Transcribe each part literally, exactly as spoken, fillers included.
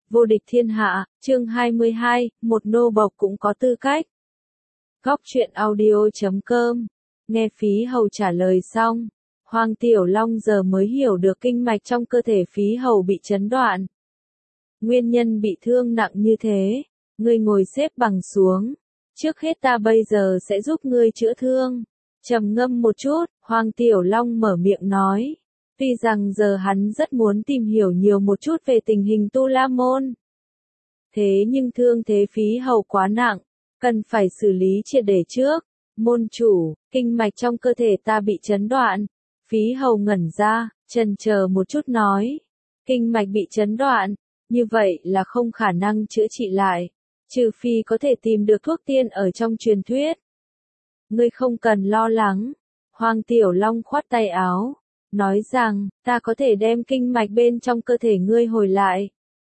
Vô địch thiên hạ, chương hai mươi hai, một nô bộc cũng có tư cách. Góc truyện audio chấm com, nghe Phí Hầu trả lời xong, Hoàng Tiểu Long giờ mới hiểu được kinh mạch trong cơ thể Phí Hầu bị chấn đoạn. Nguyên nhân bị thương nặng như thế, ngươi ngồi xếp bằng xuống, trước hết ta bây giờ sẽ giúp ngươi chữa thương. Trầm ngâm một chút, Hoàng Tiểu Long mở miệng nói. Tuy rằng giờ hắn rất muốn tìm hiểu nhiều một chút về tình hình Tu La Môn. Thế nhưng thương thế Phí Hầu quá nặng, cần phải xử lý triệt để trước. Môn chủ, kinh mạch trong cơ thể ta bị chấn đoạn. Phí Hầu ngẩn ra, chần chờ một chút nói. Kinh mạch bị chấn đoạn, như vậy là không khả năng chữa trị lại, trừ phi có thể tìm được thuốc tiên ở trong truyền thuyết. Ngươi không cần lo lắng. Hoàng Tiểu Long khoát tay áo, nói rằng, ta có thể đem kinh mạch bên trong cơ thể ngươi hồi lại.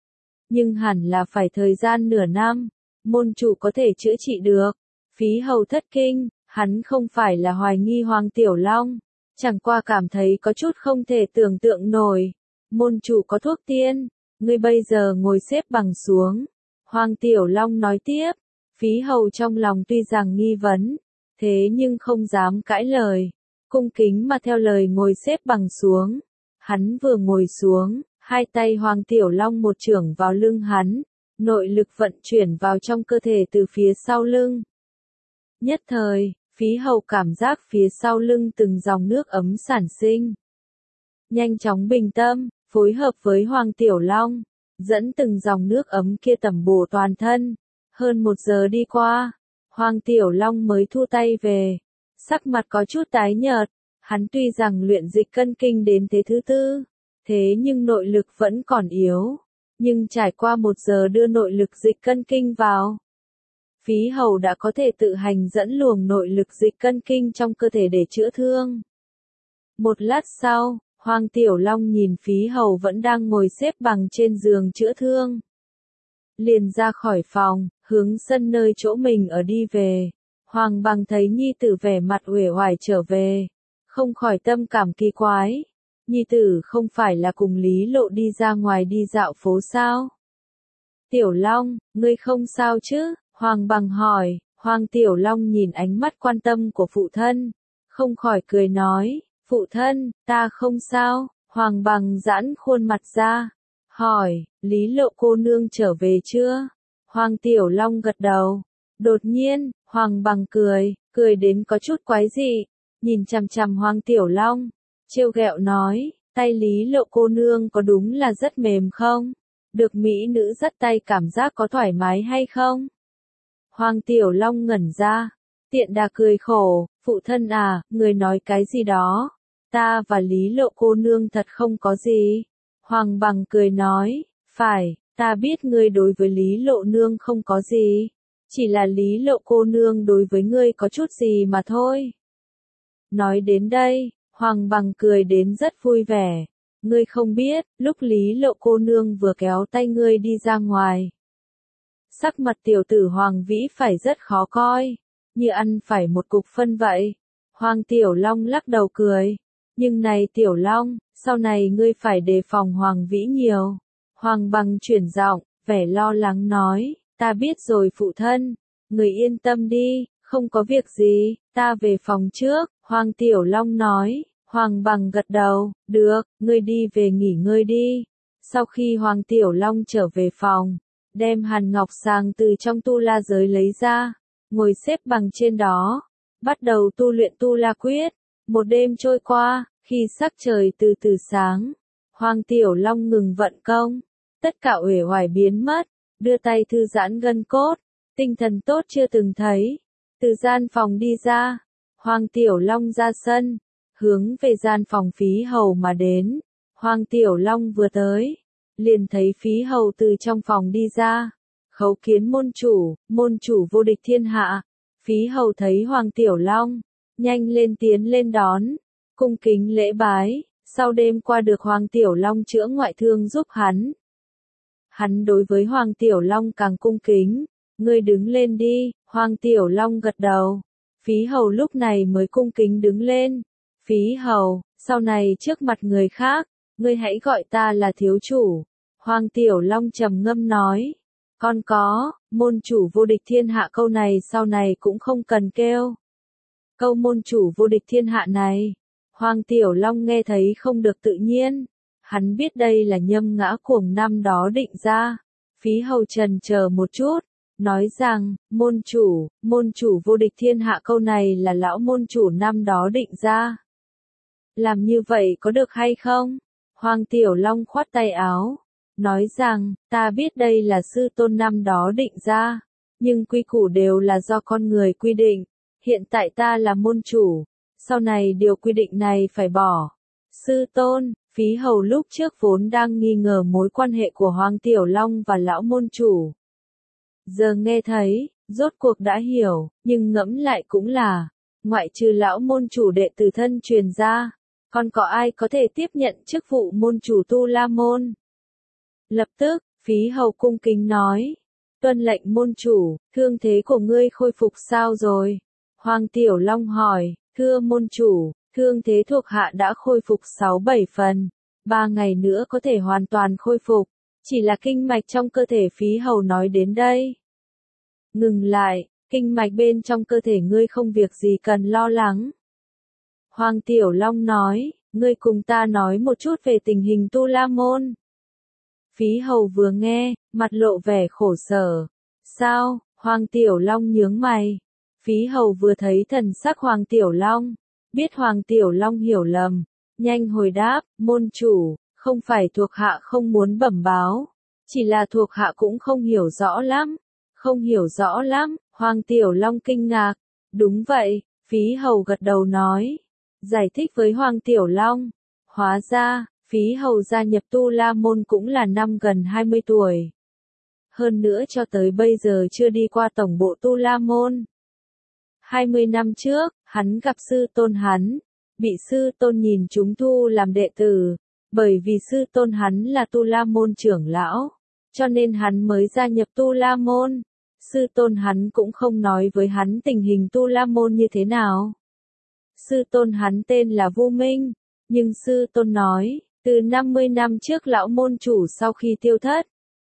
Nhưng hẳn là phải thời gian nửa năm, môn chủ có thể chữa trị được. Phí Hầu thất kinh, hắn không phải là hoài nghi Hoàng Tiểu Long, chẳng qua cảm thấy có chút không thể tưởng tượng nổi. Môn chủ có thuốc tiên, ngươi bây giờ ngồi xếp bằng xuống. Hoàng Tiểu Long nói tiếp, Phí Hầu trong lòng tuy rằng nghi vấn, thế nhưng không dám cãi lời. Cung kính mà theo lời ngồi xếp bằng xuống. Hắn vừa ngồi xuống, hai tay Hoàng Tiểu Long một chưởng vào lưng hắn, nội lực vận chuyển vào trong cơ thể từ phía sau lưng. Nhất thời, Phí Hầu cảm giác phía sau lưng từng dòng nước ấm sản sinh. Nhanh chóng bình tâm, phối hợp với Hoàng Tiểu Long, dẫn từng dòng nước ấm kia tẩm bổ toàn thân. Hơn một giờ đi qua, Hoàng Tiểu Long mới thu tay về. Sắc mặt có chút tái nhợt, hắn tuy rằng luyện dịch cân kinh đến thế thứ tư, thế nhưng nội lực vẫn còn yếu, nhưng trải qua một giờ đưa nội lực dịch cân kinh vào, Phí Hầu đã có thể tự hành dẫn luồng nội lực dịch cân kinh trong cơ thể để chữa thương. Một lát sau, Hoàng Tiểu Long nhìn Phí Hầu vẫn đang ngồi xếp bằng trên giường chữa thương, liền ra khỏi phòng, hướng sân nơi chỗ mình ở đi về. Hoàng Bằng thấy nhi tử vẻ mặt uể oải trở về, không khỏi tâm cảm kỳ quái. Nhi tử không phải là cùng Lý Lộ đi ra ngoài đi dạo phố sao? Tiểu Long, ngươi không sao chứ? Hoàng Bằng hỏi. Hoàng Tiểu Long nhìn ánh mắt quan tâm của phụ thân, không khỏi cười nói, phụ thân, ta không sao. Hoàng Bằng giãn khuôn mặt ra, hỏi, Lý Lộ cô nương trở về chưa? Hoàng Tiểu Long gật đầu. Đột nhiên, Hoàng Bằng cười, cười đến có chút quái dị, nhìn chằm chằm Hoàng Tiểu Long, trêu ghẹo nói, tay Lý Lộ cô nương có đúng là rất mềm không? Được mỹ nữ dắt tay cảm giác có thoải mái hay không? Hoàng Tiểu Long ngẩn ra, tiện đà cười khổ, phụ thân à, người nói cái gì đó? Ta và Lý Lộ cô nương thật không có gì. Hoàng Bằng cười nói, phải, ta biết ngươi đối với Lý Lộ nương không có gì. Chỉ là Lý Lộ cô nương đối với ngươi có chút gì mà thôi. Nói đến đây, Hoàng Bằng cười đến rất vui vẻ. Ngươi không biết, lúc Lý Lộ cô nương vừa kéo tay ngươi đi ra ngoài, sắc mặt tiểu tử Hoàng Vĩ phải rất khó coi, như ăn phải một cục phân vậy. Hoàng Tiểu Long lắc đầu cười. Nhưng này Tiểu Long, sau này ngươi phải đề phòng Hoàng Vĩ nhiều. Hoàng Bằng chuyển giọng, vẻ lo lắng nói. Ta biết rồi phụ thân, người yên tâm đi, không có việc gì, ta về phòng trước. Hoàng Tiểu Long nói. Hoàng Bằng gật đầu, được, ngươi đi về nghỉ ngơi đi. Sau khi Hoàng Tiểu Long trở về phòng, đem hàn ngọc sàng từ trong tu la giới lấy ra, ngồi xếp bằng trên đó, bắt đầu tu luyện tu la quyết. Một đêm trôi qua, khi sắc trời từ từ sáng, Hoàng Tiểu Long ngừng vận công, tất cả uể oải biến mất, đưa tay thư giãn gân cốt, tinh thần tốt chưa từng thấy. Từ gian phòng đi ra, Hoàng Tiểu Long ra sân, hướng về gian phòng Phí Hầu mà đến. Hoàng Tiểu Long vừa tới, liền thấy Phí Hầu từ trong phòng đi ra. Khấu kiến môn chủ, môn chủ vô địch thiên hạ. Phí Hầu thấy Hoàng Tiểu Long, nhanh lên tiến lên đón, cung kính lễ bái. Sau đêm qua được Hoàng Tiểu Long chữa ngoại thương giúp hắn, hắn đối với Hoàng Tiểu Long càng cung kính. Ngươi đứng lên đi. Hoàng Tiểu Long gật đầu. Phí Hầu lúc này mới cung kính đứng lên. Phí Hầu, sau này trước mặt người khác, ngươi hãy gọi ta là thiếu chủ. Hoàng Tiểu Long trầm ngâm nói. Con có, môn chủ vô địch thiên hạ câu này sau này cũng không cần kêu. Câu môn chủ vô địch thiên hạ này, Hoàng Tiểu Long nghe thấy không được tự nhiên. Hắn biết đây là nhâm ngã cuồng năm đó định ra. Phí Hầu trần chờ một chút, nói rằng, môn chủ, môn chủ vô địch thiên hạ câu này là lão môn chủ năm đó định ra. Làm như vậy có được hay không? Hoàng Tiểu Long khoát tay áo, nói rằng, ta biết đây là sư tôn năm đó định ra, nhưng quy củ đều là do con người quy định, hiện tại ta là môn chủ, sau này điều quy định này phải bỏ. Sư tôn, Phí Hầu lúc trước vốn đang nghi ngờ mối quan hệ của Hoàng Tiểu Long và lão môn chủ. Giờ nghe thấy, rốt cuộc đã hiểu, nhưng ngẫm lại cũng là, ngoại trừ lão môn chủ đệ tử thân truyền ra, còn có ai có thể tiếp nhận chức vụ môn chủ Tu La Môn? Lập tức, Phí Hầu cung kính nói, tuân lệnh môn chủ, thương thế của ngươi khôi phục sao rồi? Hoàng Tiểu Long hỏi, thưa môn chủ, thương thế thuộc hạ đã khôi phục sáu bảy phần, ba ngày nữa có thể hoàn toàn khôi phục, chỉ là kinh mạch trong cơ thể. Phí Hầu nói đến đây. Ngừng lại, kinh mạch bên trong cơ thể ngươi không việc gì cần lo lắng. Hoàng Tiểu Long nói, ngươi cùng ta nói một chút về tình hình Tu La Môn. Phí Hầu vừa nghe, mặt lộ vẻ khổ sở. Sao? Hoàng Tiểu Long nhướng mày. Phí Hầu vừa thấy thần sắc Hoàng Tiểu Long, biết Hoàng Tiểu Long hiểu lầm, nhanh hồi đáp, môn chủ, không phải thuộc hạ không muốn bẩm báo, chỉ là thuộc hạ cũng không hiểu rõ lắm. Không hiểu rõ lắm, Hoàng Tiểu Long kinh ngạc. Đúng vậy, Phí Hầu gật đầu nói. Giải thích với Hoàng Tiểu Long. Hóa ra, Phí Hầu gia nhập Tu La Môn cũng là năm gần hai mươi tuổi. Hơn nữa cho tới bây giờ chưa đi qua tổng bộ Tu La Môn. hai mươi năm trước, hắn gặp sư tôn hắn, bị sư tôn nhìn chúng thu làm đệ tử, bởi vì sư tôn hắn là Tu La Môn trưởng lão, cho nên hắn mới gia nhập Tu La Môn. Sư tôn hắn cũng không nói với hắn tình hình Tu La Môn như thế nào. Sư tôn hắn tên là Vu Minh, nhưng sư tôn nói, từ năm mươi năm trước lão môn chủ sau khi tiêu thất,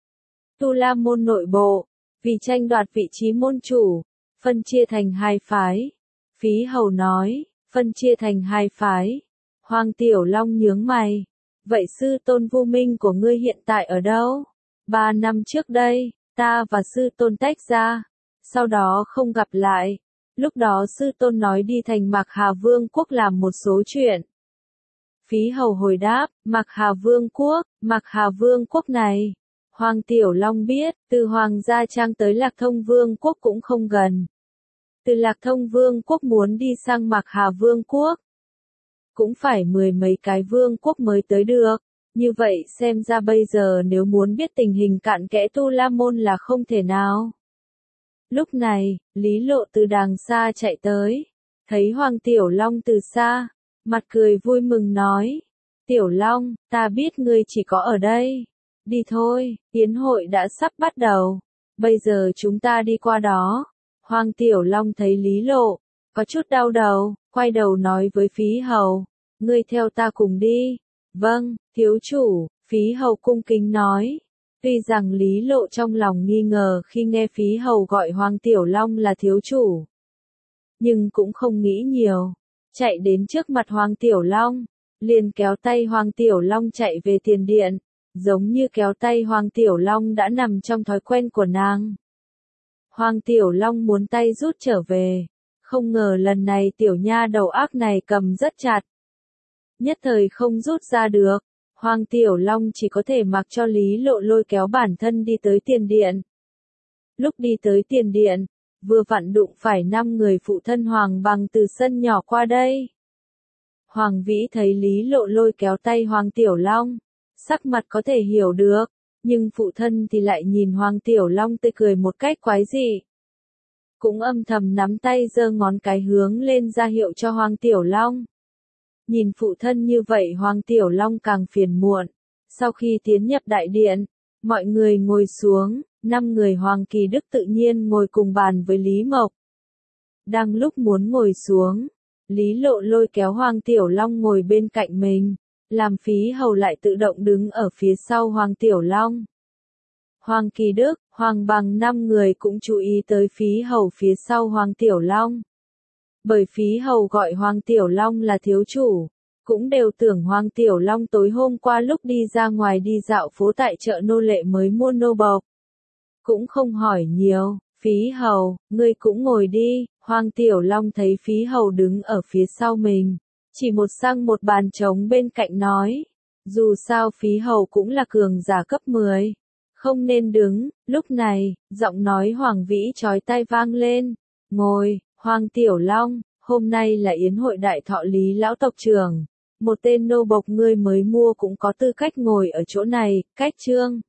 Tu La Môn nội bộ, vì tranh đoạt vị trí môn chủ, phân chia thành hai phái. Phí Hầu nói, phân chia thành hai phái. Hoàng Tiểu Long nhướng mày. Vậy sư tôn Vu Minh của ngươi hiện tại ở đâu? Ba năm trước đây, ta và sư tôn tách ra, sau đó không gặp lại. Lúc đó sư tôn nói đi thành Mạc Hà Vương quốc làm một số chuyện. Phí Hầu hồi đáp, Mạc Hà Vương quốc, Mạc Hà Vương quốc này. Hoàng Tiểu Long biết, từ Hoàng Gia Trang tới Lạc Thông Vương quốc cũng không gần. Từ Lạc Thông Vương quốc muốn đi sang Mạc Hà Vương quốc, cũng phải mười mấy cái vương quốc mới tới được. Như vậy xem ra bây giờ nếu muốn biết tình hình cặn kẽ Tu La Môn là không thể nào. Lúc này, Lý Lộ từ đàng xa chạy tới, thấy Hoàng Tiểu Long từ xa, mặt cười vui mừng nói, Tiểu Long, ta biết ngươi chỉ có ở đây. Đi thôi, yến hội đã sắp bắt đầu, bây giờ chúng ta đi qua đó. Hoàng Tiểu Long thấy Lý Lộ, có chút đau đầu, quay đầu nói với Phí Hầu, ngươi theo ta cùng đi. Vâng, thiếu chủ, Phí Hầu cung kính nói. Tuy rằng Lý Lộ trong lòng nghi ngờ khi nghe Phí Hầu gọi Hoàng Tiểu Long là thiếu chủ, nhưng cũng không nghĩ nhiều, chạy đến trước mặt Hoàng Tiểu Long, liền kéo tay Hoàng Tiểu Long chạy về tiền điện, giống như kéo tay Hoàng Tiểu Long đã nằm trong thói quen của nàng. Hoàng Tiểu Long muốn tay rút trở về, không ngờ lần này tiểu nha đầu ác này cầm rất chặt, nhất thời không rút ra được. Hoàng Tiểu Long chỉ có thể mặc cho Lý Lộ lôi kéo bản thân đi tới tiền điện. Lúc đi tới tiền điện, vừa vặn đụng phải năm người phụ thân Hoàng Bằng từ sân nhỏ qua đây. Hoàng Vĩ thấy Lý Lộ lôi kéo tay Hoàng Tiểu Long, sắc mặt có thể hiểu được, nhưng phụ thân thì lại nhìn Hoàng Tiểu Long tươi cười một cách quái dị. Cũng âm thầm nắm tay giơ ngón cái hướng lên ra hiệu cho Hoàng Tiểu Long. Nhìn phụ thân như vậy Hoàng Tiểu Long càng phiền muộn. Sau khi tiến nhập đại điện, mọi người ngồi xuống, năm người Hoàng Kỳ Đức tự nhiên ngồi cùng bàn với Lý Mộc. Đang lúc muốn ngồi xuống, Lý Lộ lôi kéo Hoàng Tiểu Long ngồi bên cạnh mình, làm Phí Hầu lại tự động đứng ở phía sau Hoàng Tiểu Long. Hoàng Kỳ Đức, Hoàng Bằng năm người cũng chú ý tới Phí Hầu phía sau Hoàng Tiểu Long. Bởi Phí Hầu gọi Hoàng Tiểu Long là thiếu chủ, cũng đều tưởng Hoàng Tiểu Long tối hôm qua lúc đi ra ngoài đi dạo phố tại chợ nô lệ mới mua nô bộc. Cũng không hỏi nhiều, Phí Hầu, ngươi cũng ngồi đi. Hoàng Tiểu Long thấy Phí Hầu đứng ở phía sau mình, chỉ một sang một bàn trống bên cạnh nói, dù sao Phí Hầu cũng là cường giả cấp mười, không nên đứng. Lúc này, giọng nói Hoàng Vĩ chói tai vang lên, ngồi. Hoàng Tiểu Long, hôm nay là yến hội đại thọ Lý lão tộc trưởng, một tên nô bộc ngươi mới mua cũng có tư cách ngồi ở chỗ này. Cách chương